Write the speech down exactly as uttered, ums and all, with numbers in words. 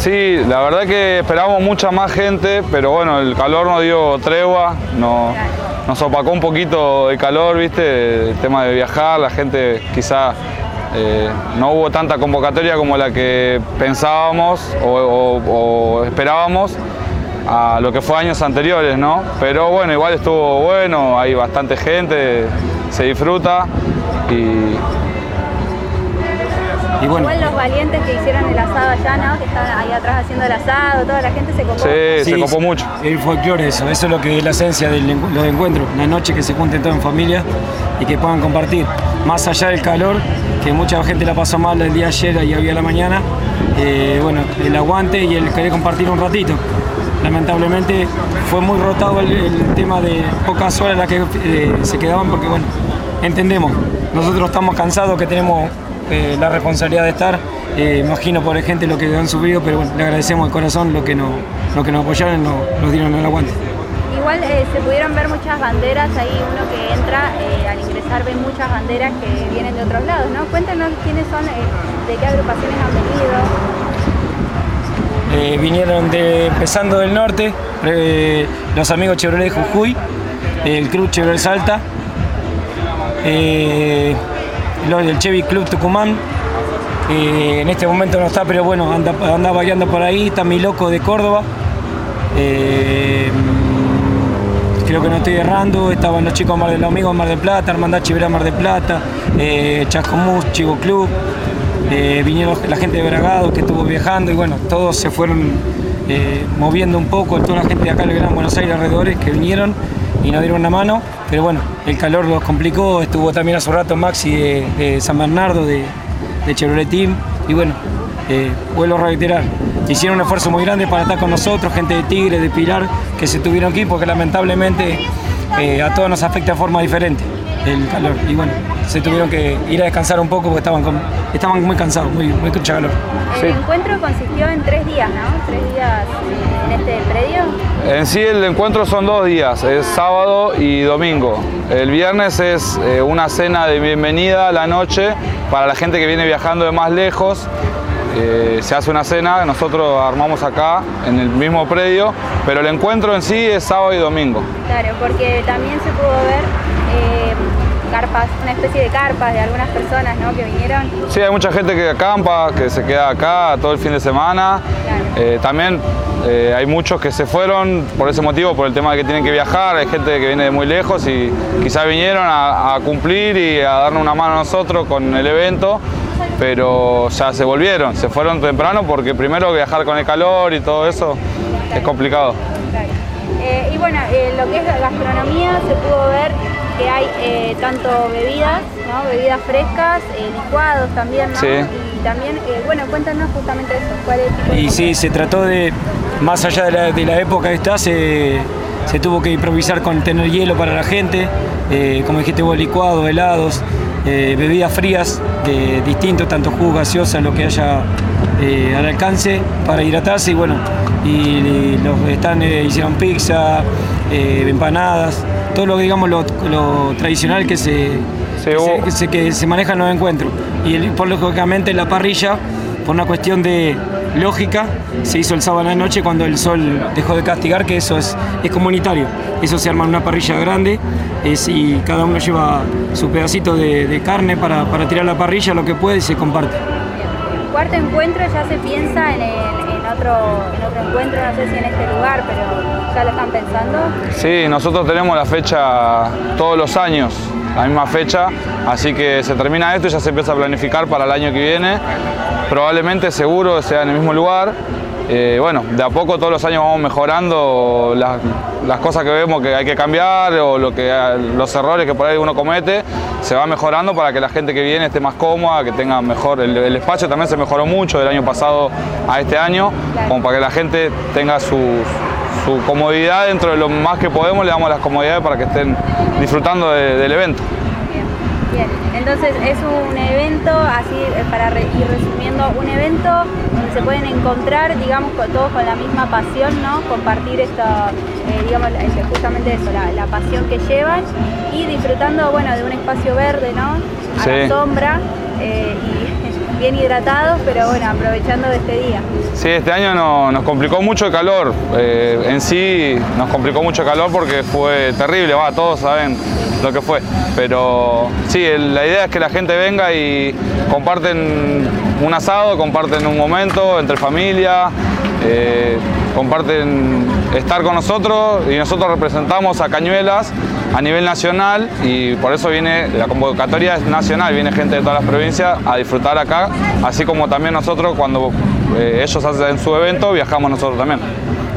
Sí, la verdad que esperábamos mucha más gente, pero bueno, el calor nos dio tregua, no, nos opacó un poquito el calor, ¿viste? El tema de viajar, la gente quizá eh, no hubo tanta convocatoria como la que pensábamos o, o, o esperábamos a lo que fue años anteriores, ¿no? Pero bueno, igual estuvo bueno, hay bastante gente, se disfruta y... Y bueno. Igual los valientes que hicieron el asado allá, ¿no? Que estaban ahí atrás haciendo el asado, toda la gente se copó. Sí, sí, se copó mucho. El folclore, eso, eso es lo que es la esencia de los encuentros. Una noche que se junten todos en familia y que puedan compartir. Más allá del calor, que mucha gente la pasó mal el día de ayer y hoy a la mañana, eh, bueno, el aguante y el querer compartir un ratito. Lamentablemente fue muy rotado el, el tema de pocas horas las que eh, se quedaban porque, bueno, entendemos. Nosotros estamos cansados, que tenemos eh, la responsabilidad de estar. Eh, imagino por gente lo que han sufrido, pero bueno, le agradecemos de corazón lo que, no, lo que nos apoyaron y nos, nos dieron el aguante. Igual eh, se pudieron ver muchas banderas, ahí uno que entra, eh, al ingresar ve muchas banderas que vienen de otros lados, ¿no? Cuéntanos quiénes son, eh, de qué agrupaciones han venido. Eh, vinieron de, empezando del norte, eh, los amigos Chevrolet de Jujuy, el Club Chevrolet Salta, eh, el Chevy Club Tucumán, eh, en este momento no está, pero bueno, anda, anda variando por ahí, está Mi Loco de Córdoba, eh, creo que no estoy errando, estaban los chicos Mar del Amigo Mar del Plata, Hermandad Chivera Mar del Plata, eh, Chascomús, Chivo Club. Eh, vinieron la gente de Bragado que estuvo viajando y bueno, todos se fueron eh, moviendo un poco, toda la gente de acá del Gran Buenos Aires alrededores que vinieron y nos dieron una mano, pero bueno, el calor los complicó, estuvo también hace un rato Maxi de, de San Bernardo, de, de Chevrolet Team y bueno, eh, vuelvo a reiterar, hicieron un esfuerzo muy grande para estar con nosotros, gente de Tigre, de Pilar, que se tuvieron aquí porque lamentablemente eh, a todos nos afecta de forma diferente el calor y bueno, se tuvieron que ir a descansar un poco porque estaban, con, estaban muy cansados, muy, muy con mucha calor. El sí. encuentro consistió en tres días, ¿no? Tres días en este predio. En sí el encuentro son dos días, es sábado y domingo. El viernes es eh, una cena de bienvenida a la noche para la gente que viene viajando de más lejos. Eh, se hace una cena, nosotros armamos acá en el mismo predio, pero el encuentro en sí es sábado y domingo. Claro, porque también se pudo ver eh, carpas, una especie de carpas de algunas personas, ¿no?, que vinieron. Sí, hay mucha gente que acampa, que se queda acá todo el fin de semana. Claro. Eh, también eh, hay muchos que se fueron por ese motivo, por el tema de que tienen que viajar, hay gente que viene de muy lejos y quizás vinieron a, a cumplir y a darnos una mano a nosotros con el evento. Pero ya se volvieron, se fueron temprano porque primero viajar con el calor y todo eso es complicado. Claro. Eh, y bueno, eh, lo que es la gastronomía se pudo ver que hay eh, tanto bebidas, ¿no?, bebidas frescas, eh, licuados también, ¿no? Sí. Y también, eh, bueno, cuéntanos justamente eso, ¿cuál es el tipo de Y sí, se trató de, más allá de la, de la época esta, se, se tuvo que improvisar con tener hielo para la gente, eh, como dijiste vos, licuados, helados, eh, bebidas frías de distintos, tanto jugo, gaseosa, lo que haya eh, al alcance para hidratarse y bueno, y, y los están eh, hicieron pizza, eh, empanadas, todo lo, digamos, lo, lo tradicional que se, sí, que, se, que, se, que se maneja en los encuentros. Y el, por lógicamente la parrilla, por una cuestión de lógica, se hizo el sábado a la noche cuando el sol dejó de castigar, que eso es, es comunitario. Eso se arma en una parrilla grande es, y cada uno lleva su pedacito de, de carne para, para tirar la parrilla, lo que puede, y se comparte. El cuarto encuentro ya se piensa en, el, en, otro, en otro encuentro, no sé si en este lugar, pero ¿ya lo están pensando? Sí, nosotros tenemos la fecha todos los años, la misma fecha, así que se termina esto y ya se empieza a planificar para el año que viene. Probablemente, seguro, sea en el mismo lugar. Eh, bueno, de a poco todos los años vamos mejorando las, las cosas que vemos que hay que cambiar o lo que, los errores que por ahí uno comete, se va mejorando para que la gente que viene esté más cómoda, que tenga mejor, el, el espacio también se mejoró mucho del año pasado a este año, como para que la gente tenga su, su comodidad dentro de lo más que podemos, le damos las comodidades para que estén disfrutando de, del evento. Bien, entonces es un evento, así para re, ir resumiendo, un evento donde se pueden encontrar, digamos, con, todos con la misma pasión, ¿no? Compartir esto, eh, digamos, justamente eso, la, la pasión que llevan y disfrutando, bueno, de un espacio verde, ¿no? A sí. la sombra eh, y bien hidratados, pero bueno, aprovechando de este día. Sí, este año no, nos complicó mucho el calor, eh, en sí nos complicó mucho el calor porque fue terrible, va, todos saben lo que fue, pero sí, el, la idea es que la gente venga y comparten un asado, comparten un momento entre familia, eh, comparten estar con nosotros y nosotros representamos a Cañuelas a nivel nacional y por eso viene, la convocatoria es nacional, viene gente de todas las provincias a disfrutar acá, así como también nosotros cuando eh, ellos hacen su evento viajamos nosotros también.